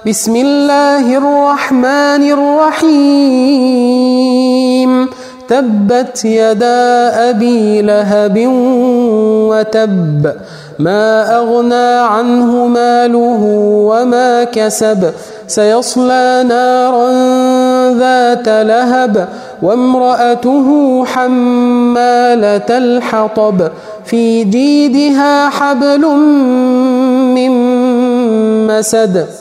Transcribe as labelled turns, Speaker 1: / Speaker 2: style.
Speaker 1: بسم الله الرحمن الرحيم تبت يدا أبي لهب وتب ما أغنى عنه ماله وما كسب سيصلى نارا ذات لهب وامرأته حمالة الحطب في جيدها حبل من مسد